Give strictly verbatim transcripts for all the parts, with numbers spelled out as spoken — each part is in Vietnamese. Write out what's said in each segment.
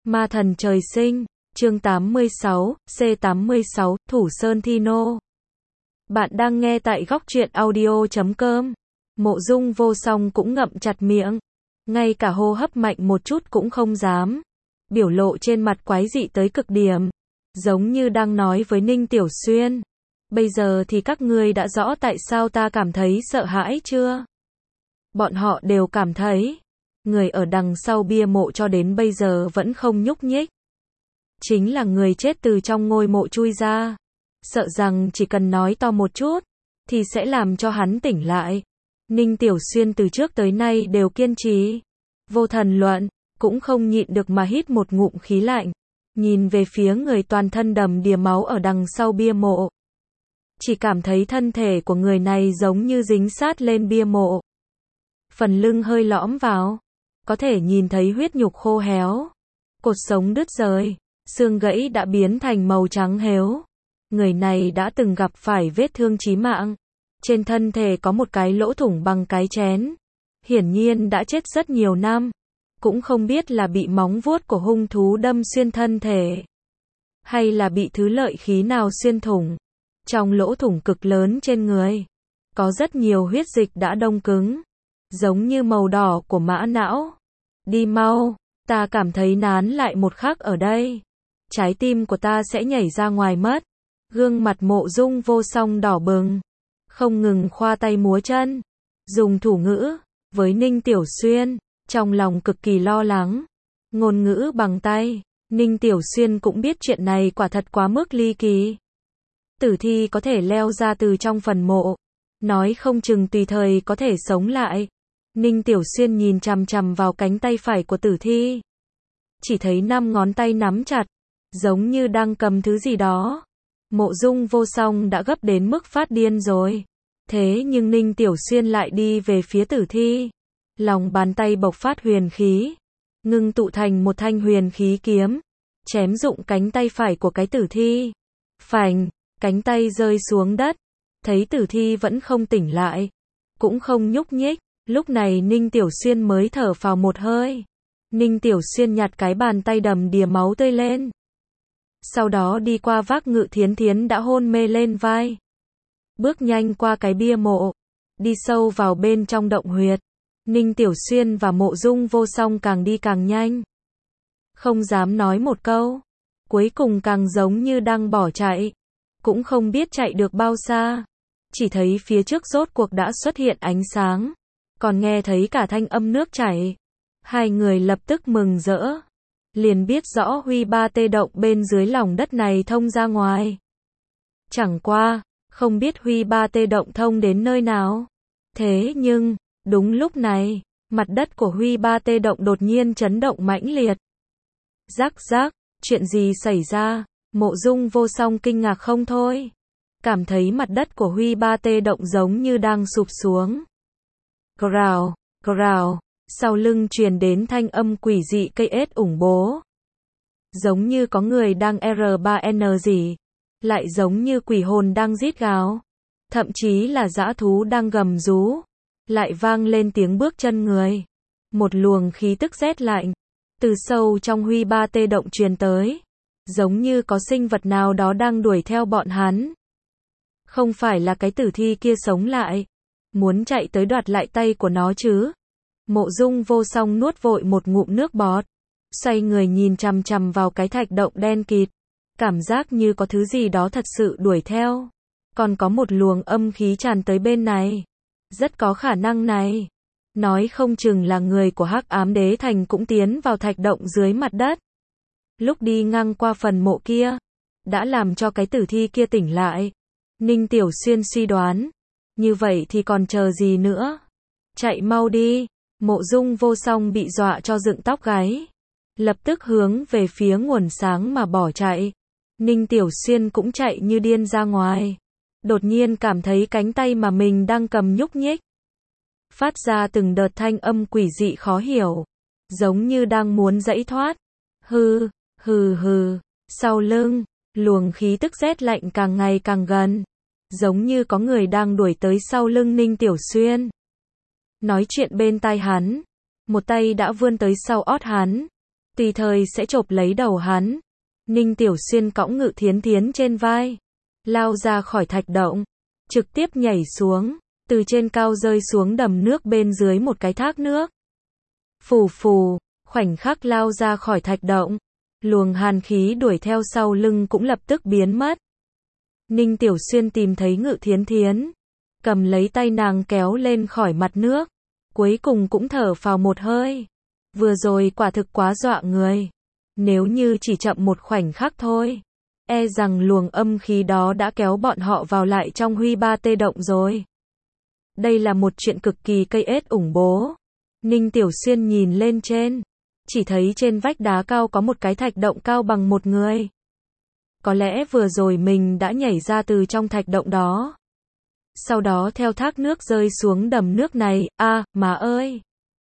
Ma thần trời sinh, chương tám mươi sáu, C tám mươi sáu, Thủ Sơn Thi Nô. Bạn đang nghe tại góc truyện audio chấm com. Mộ Dung Vô Song cũng ngậm chặt miệng, ngay cả hô hấp mạnh một chút cũng không dám. Biểu lộ trên mặt quái dị tới cực điểm, giống như đang nói với Ninh Tiểu Xuyên. Bây giờ thì các ngươi đã rõ tại sao ta cảm thấy sợ hãi chưa? Bọn họ đều cảm thấy, người ở đằng sau bia mộ cho đến bây giờ vẫn không nhúc nhích. Chính là người chết từ trong ngôi mộ chui ra. Sợ rằng chỉ cần nói to một chút, thì sẽ làm cho hắn tỉnh lại. Ninh Tiểu Xuyên từ trước tới nay đều kiên trì. Vô thần luận, cũng không nhịn được mà hít một ngụm khí lạnh. Nhìn về phía người toàn thân đầm đìa máu ở đằng sau bia mộ. Chỉ cảm thấy thân thể của người này giống như dính sát lên bia mộ. Phần lưng hơi lõm vào, có thể nhìn thấy huyết nhục khô héo, cột sống đứt rời, xương gãy đã biến thành màu trắng héo. Người này đã từng gặp phải vết thương chí mạng, trên thân thể có một cái lỗ thủng bằng cái chén, hiển nhiên đã chết rất nhiều năm, cũng không biết là bị móng vuốt của hung thú đâm xuyên thân thể, hay là bị thứ lợi khí nào xuyên thủng. Trong lỗ thủng cực lớn trên người, có rất nhiều huyết dịch đã đông cứng, giống như màu đỏ của mã não. Đi mau, ta cảm thấy nán lại một khắc ở đây, trái tim của ta sẽ nhảy ra ngoài mất. Gương mặt Mộ Dung Vô Song đỏ bừng, không ngừng khoa tay múa chân, dùng thủ ngữ với Ninh Tiểu Xuyên, trong lòng cực kỳ lo lắng. Ngôn ngữ bằng tay, Ninh Tiểu Xuyên cũng biết chuyện này quả thật quá mức ly kỳ. Tử thi có thể leo ra từ trong phần mộ, nói không chừng tùy thời có thể sống lại. Ninh Tiểu Xuyên nhìn chằm chằm vào cánh tay phải của tử thi, chỉ thấy năm ngón tay nắm chặt, giống như đang cầm thứ gì đó. Mộ Dung Vô Song đã gấp đến mức phát điên rồi. Thế nhưng Ninh Tiểu Xuyên lại đi về phía tử thi, lòng bàn tay bộc phát huyền khí, ngưng tụ thành một thanh huyền khí kiếm, chém rụng cánh tay phải của cái tử thi. Phành, cánh tay rơi xuống đất, thấy tử thi vẫn không tỉnh lại, cũng không nhúc nhích. Lúc này Ninh Tiểu Xuyên mới thở phào một hơi. Ninh Tiểu Xuyên nhặt cái bàn tay đầm đìa máu tươi lên, sau đó đi qua vác Ngự Thiến Thiến đã hôn mê lên vai, bước nhanh qua cái bia mộ, đi sâu vào bên trong động huyệt. Ninh Tiểu Xuyên và Mộ Dung Vô Song càng đi càng nhanh, không dám nói một câu, cuối cùng càng giống như đang bỏ chạy, cũng không biết chạy được bao xa, chỉ thấy phía trước rốt cuộc đã xuất hiện ánh sáng, còn nghe thấy cả thanh âm nước chảy. Hai người lập tức mừng rỡ, liền biết rõ Huy Ba Tê động bên dưới lòng đất này thông ra ngoài. Chẳng qua, không biết Huy Ba Tê động thông đến nơi nào. Thế nhưng, đúng lúc này, mặt đất của Huy Ba Tê động đột nhiên chấn động mãnh liệt. Rắc rắc, chuyện gì xảy ra? Mộ Dung Vô Song kinh ngạc không thôi, cảm thấy mặt đất của Huy Ba Tê động giống như đang sụp xuống. Grào, grào. Sau lưng truyền đến thanh âm quỷ dị cây ết ủng bố. Giống như có người đang R ba N gì, lại giống như quỷ hồn đang rít gào, thậm chí là dã thú đang gầm rú. Lại vang lên tiếng bước chân người. Một luồng khí tức rét lạnh từ sâu trong Huy Ba Tê động truyền tới, giống như có sinh vật nào đó đang đuổi theo bọn hắn. Không phải là cái tử thi kia sống lại, muốn chạy tới đoạt lại tay của nó chứ? Mộ Dung Vô Song nuốt vội một ngụm nước bọt, xoay người nhìn chằm chằm vào cái thạch động đen kịt, cảm giác như có thứ gì đó thật sự đuổi theo, còn có một luồng âm khí tràn tới bên này, rất có khả năng này, nói không chừng là người của Hắc Ám Đế Thành cũng tiến vào thạch động dưới mặt đất. Lúc đi ngang qua phần mộ kia, đã làm cho cái tử thi kia tỉnh lại. Ninh Tiểu Xuyên suy đoán, như vậy thì còn chờ gì nữa? Chạy mau đi! Mộ Dung Vô Song bị dọa cho dựng tóc gáy, lập tức hướng về phía nguồn sáng mà bỏ chạy. Ninh Tiểu Xuyên cũng chạy như điên ra ngoài, đột nhiên cảm thấy cánh tay mà mình đang cầm nhúc nhích, phát ra từng đợt thanh âm quỷ dị khó hiểu, giống như đang muốn giãy thoát. Hừ, hừ hừ, sau lưng, luồng khí tức rét lạnh càng ngày càng gần, giống như có người đang đuổi tới sau lưng Ninh Tiểu Xuyên. Nói chuyện bên tai hắn, một tay đã vươn tới sau ót hắn, tùy thời sẽ chộp lấy đầu hắn. Ninh Tiểu Xuyên cõng Ngự Thiến Thiến trên vai, lao ra khỏi thạch động, trực tiếp nhảy xuống, từ trên cao rơi xuống đầm nước bên dưới một cái thác nước. Phù phù, khoảnh khắc lao ra khỏi thạch động, luồng hàn khí đuổi theo sau lưng cũng lập tức biến mất. Ninh Tiểu Xuyên tìm thấy Ngự Thiến Thiến, cầm lấy tay nàng kéo lên khỏi mặt nước, cuối cùng cũng thở phào một hơi. Vừa rồi quả thực quá dọa người. Nếu như chỉ chậm một khoảnh khắc thôi, e rằng luồng âm khí đó đã kéo bọn họ vào lại trong Huy Ba Tê động rồi. Đây là một chuyện cực kỳ cây ết ủng bố. Ninh Tiểu Xuyên nhìn lên trên, chỉ thấy trên vách đá cao có một cái thạch động cao bằng một người. Có lẽ vừa rồi mình đã nhảy ra từ trong thạch động đó, sau đó theo thác nước rơi xuống đầm nước này. A, à, má ơi!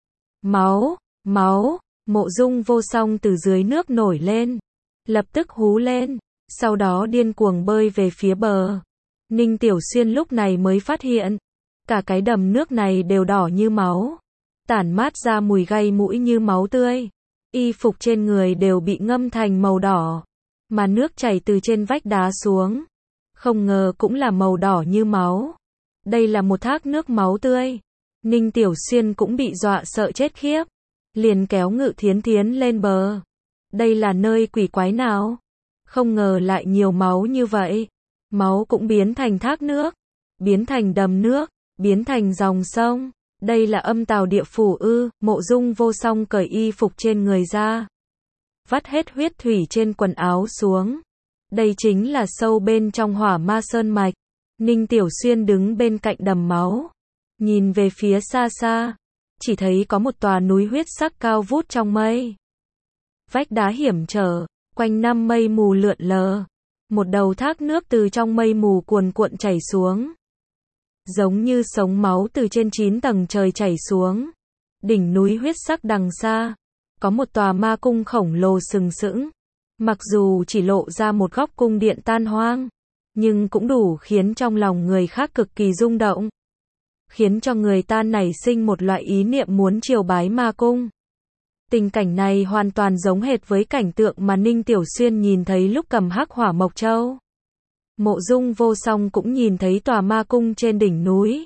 Máu, máu! Mộ Dung Vô Song từ dưới nước nổi lên, lập tức hú lên, sau đó điên cuồng bơi về phía bờ. Ninh Tiểu Xuyên lúc này mới phát hiện, cả cái đầm nước này đều đỏ như máu, tản mát ra mùi gây mũi như máu tươi. Y phục trên người đều bị ngâm thành màu đỏ, mà nước chảy từ trên vách đá xuống, không ngờ cũng là màu đỏ như máu. Đây là một thác nước máu tươi. Ninh Tiểu Xuyên cũng bị dọa sợ chết khiếp, liền kéo Ngự Thiến Thiến lên bờ. Đây là nơi quỷ quái nào? Không ngờ lại nhiều máu như vậy. Máu cũng biến thành thác nước, biến thành đầm nước, biến thành dòng sông. Đây là âm tào địa phủ ư? Mộ Dung Vô Song cởi y phục trên người ra, vắt hết huyết thủy trên quần áo xuống. Đây chính là sâu bên trong Hỏa Ma Sơn mạch. Ninh Tiểu Xuyên đứng bên cạnh đầm máu, nhìn về phía xa xa, chỉ thấy có một tòa núi huyết sắc cao vút trong mây. Vách đá hiểm trở, quanh năm mây mù lượn lờ. Một đầu thác nước từ trong mây mù cuồn cuộn chảy xuống, giống như sống máu từ trên chín tầng trời chảy xuống. Đỉnh núi huyết sắc đằng xa, có một tòa ma cung khổng lồ sừng sững. Mặc dù chỉ lộ ra một góc cung điện tan hoang, nhưng cũng đủ khiến trong lòng người khác cực kỳ rung động, khiến cho người ta nảy sinh một loại ý niệm muốn triều bái ma cung. Tình cảnh này hoàn toàn giống hệt với cảnh tượng mà Ninh Tiểu Xuyên nhìn thấy lúc cầm hắc hỏa mộc châu. Mộ Dung Vô Song cũng nhìn thấy tòa ma cung trên đỉnh núi,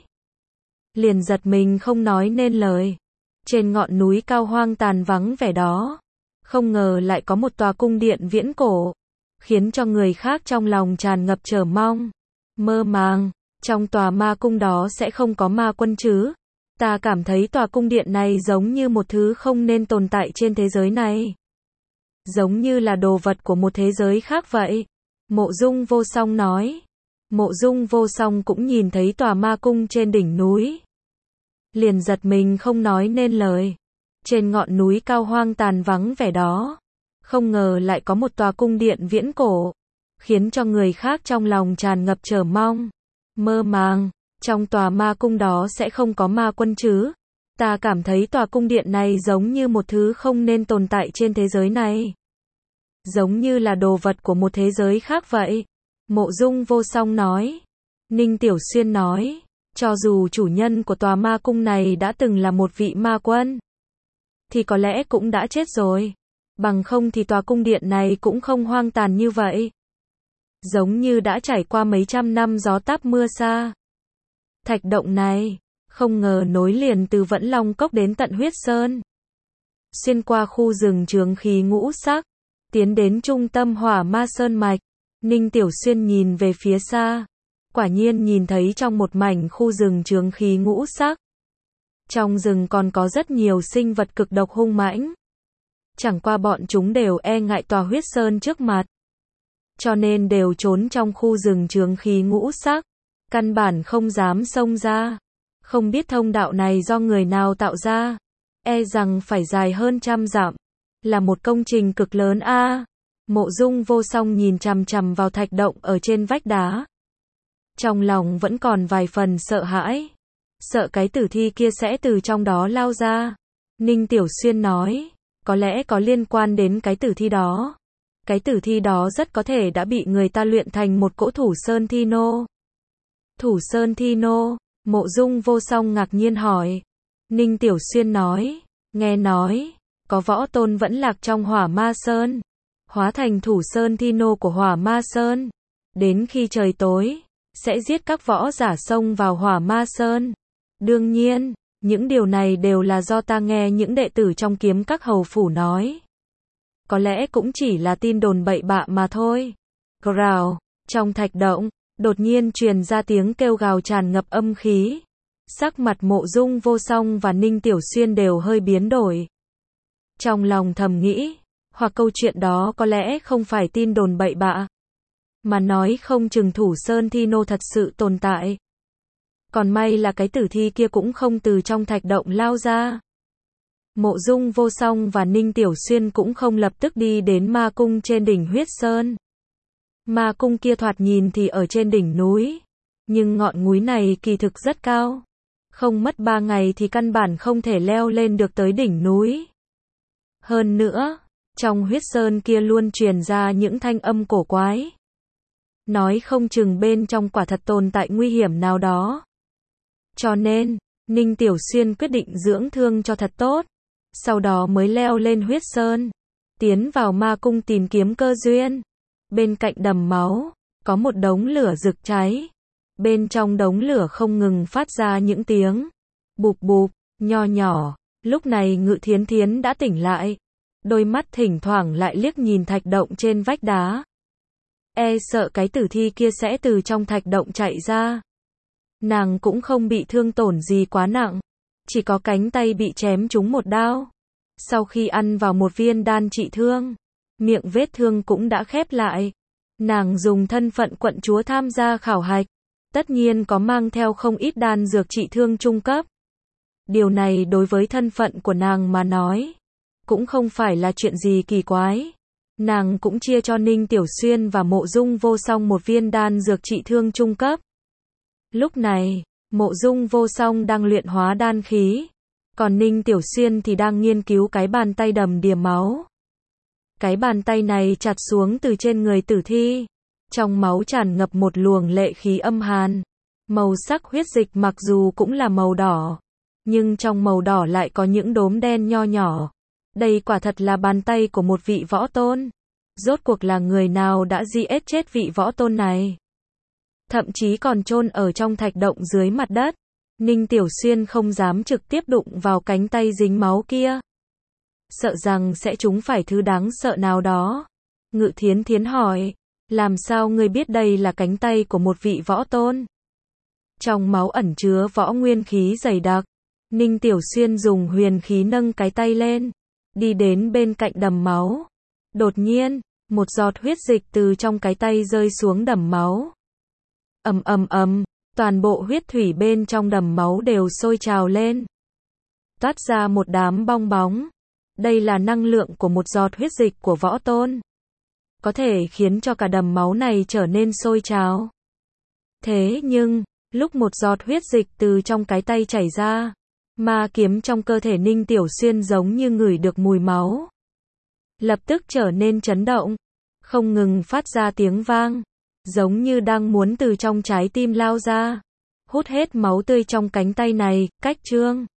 liền giật mình không nói nên lời. Trên ngọn núi cao hoang tàn vắng vẻ đó, không ngờ lại có một tòa cung điện viễn cổ, khiến cho người khác trong lòng tràn ngập chờ mong, mơ màng. Trong tòa ma cung đó sẽ không có ma quân chứ? Ta cảm thấy tòa cung điện này giống như một thứ không nên tồn tại trên thế giới này, giống như là đồ vật của một thế giới khác vậy. Mộ Dung Vô Song nói. Mộ Dung Vô Song cũng nhìn thấy tòa ma cung trên đỉnh núi, liền giật mình không nói nên lời. Trên ngọn núi cao hoang tàn vắng vẻ đó, không ngờ lại có một tòa cung điện viễn cổ, khiến cho người khác trong lòng tràn ngập chờ mong, mơ màng. Trong tòa ma cung đó sẽ không có ma quân chứ? Ta cảm thấy tòa cung điện này giống như một thứ không nên tồn tại trên thế giới này, giống như là đồ vật của một thế giới khác vậy. Mộ Dung Vô Song nói. Ninh Tiểu Xuyên nói, cho dù chủ nhân của tòa ma cung này đã từng là một vị ma quân, thì có lẽ cũng đã chết rồi. Bằng không thì tòa cung điện này cũng không hoang tàn như vậy, giống như đã trải qua mấy trăm năm gió táp mưa xa. Thạch động này, không ngờ nối liền từ Vẫn Long Cốc đến tận Huyết Sơn, xuyên qua khu rừng chướng khí ngũ sắc, tiến đến trung tâm Hỏa Ma Sơn mạch. Ninh Tiểu Xuyên nhìn về phía xa, quả nhiên nhìn thấy trong một mảnh khu rừng chướng khí ngũ sắc, trong rừng còn có rất nhiều sinh vật cực độc hung mãnh. Chẳng qua bọn chúng đều e ngại tòa Huyết Sơn trước mặt, cho nên đều trốn trong khu rừng chướng khí ngũ sắc, căn bản không dám xông ra. Không biết thông đạo này do người nào tạo ra, e rằng phải dài hơn trăm dặm, là một công trình cực lớn a. À, Mộ Dung Vô Song nhìn chằm chằm vào thạch động ở trên vách đá, trong lòng vẫn còn vài phần sợ hãi, sợ cái tử thi kia sẽ từ trong đó lao ra. Ninh Tiểu Xuyên nói, có lẽ có liên quan đến cái tử thi đó. Cái tử thi đó rất có thể đã bị người ta luyện thành một cỗ Thủ Sơn Thi Nô. Thủ Sơn Thi Nô? Mộ Dung Vô Song ngạc nhiên hỏi. Ninh Tiểu Xuyên nói, nghe nói, có võ tôn vẫn lạc trong Hỏa Ma Sơn, hóa thành Thủ Sơn Thi Nô của Hỏa Ma Sơn. Đến khi trời tối, sẽ giết các võ giả xông vào Hỏa Ma Sơn. Đương nhiên, những điều này đều là do ta nghe những đệ tử trong Kiếm Các hầu phủ nói. Có lẽ cũng chỉ là tin đồn bậy bạ mà thôi. Gào, trong thạch động, đột nhiên truyền ra tiếng kêu gào tràn ngập âm khí. Sắc mặt Mộ Dung Vô Song và Ninh Tiểu Xuyên đều hơi biến đổi. Trong lòng thầm nghĩ, hoặc câu chuyện đó có lẽ không phải tin đồn bậy bạ, mà nói không chừng Thủ Sơn Thi Nô thật sự tồn tại. Còn may là cái tử thi kia cũng không từ trong thạch động lao ra. Mộ Dung Vô Song và Ninh Tiểu Xuyên cũng không lập tức đi đến ma cung trên đỉnh Huyết Sơn. Ma cung kia thoạt nhìn thì ở trên đỉnh núi, nhưng ngọn núi này kỳ thực rất cao. Không mất ba ngày thì căn bản không thể leo lên được tới đỉnh núi. Hơn nữa, trong Huyết Sơn kia luôn truyền ra những thanh âm cổ quái. Nói không chừng bên trong quả thật tồn tại nguy hiểm nào đó. Cho nên, Ninh Tiểu Xuyên quyết định dưỡng thương cho thật tốt, sau đó mới leo lên Huyết Sơn, tiến vào ma cung tìm kiếm cơ duyên. Bên cạnh đầm máu, có một đống lửa rực cháy. Bên trong đống lửa không ngừng phát ra những tiếng bụp bụp, nho nhỏ. Lúc này Ngự Thiến Thiến đã tỉnh lại, đôi mắt thỉnh thoảng lại liếc nhìn thạch động trên vách đá. E sợ cái tử thi kia sẽ từ trong thạch động chạy ra. Nàng cũng không bị thương tổn gì quá nặng, chỉ có cánh tay bị chém trúng một đao. Sau khi ăn vào một viên đan trị thương, miệng vết thương cũng đã khép lại. Nàng dùng thân phận quận chúa tham gia khảo hạch, tất nhiên có mang theo không ít đan dược trị thương trung cấp. Điều này đối với thân phận của nàng mà nói, cũng không phải là chuyện gì kỳ quái. Nàng cũng chia cho Ninh Tiểu Xuyên và Mộ Dung Vô Song một viên đan dược trị thương trung cấp. Lúc này, Mộ Dung Vô Song đang luyện hóa đan khí, còn Ninh Tiểu Xuyên thì đang nghiên cứu cái bàn tay đầm đìa máu. Cái bàn tay này chặt xuống từ trên người tử thi, trong máu tràn ngập một luồng lệ khí âm hàn. Màu sắc huyết dịch mặc dù cũng là màu đỏ, nhưng trong màu đỏ lại có những đốm đen nho nhỏ. Đây quả thật là bàn tay của một vị võ tôn. Rốt cuộc là người nào đã giết chết vị võ tôn này? Thậm chí còn chôn ở trong thạch động dưới mặt đất. Ninh Tiểu Xuyên không dám trực tiếp đụng vào cánh tay dính máu kia, sợ rằng sẽ trúng phải thứ đáng sợ nào đó. Ngự Thiến Thiến hỏi, làm sao ngươi biết đây là cánh tay của một vị võ tôn? Trong máu ẩn chứa võ nguyên khí dày đặc. Ninh Tiểu Xuyên dùng huyền khí nâng cái tay lên, đi đến bên cạnh đầm máu. Đột nhiên, một giọt huyết dịch từ trong cái tay rơi xuống đầm máu. Ầm ầm ầm, toàn bộ huyết thủy bên trong đầm máu đều sôi trào lên, toát ra một đám bong bóng. Đây là năng lượng của một giọt huyết dịch của võ tôn, có thể khiến cho cả đầm máu này trở nên sôi trào. Thế nhưng, lúc một giọt huyết dịch từ trong cái tay chảy ra, ma kiếm trong cơ thể Ninh Tiểu Xuyên giống như ngửi được mùi máu, lập tức trở nên chấn động, không ngừng phát ra tiếng vang, giống như đang muốn từ trong trái tim lao ra, hút hết máu tươi trong cánh tay này. Cách chương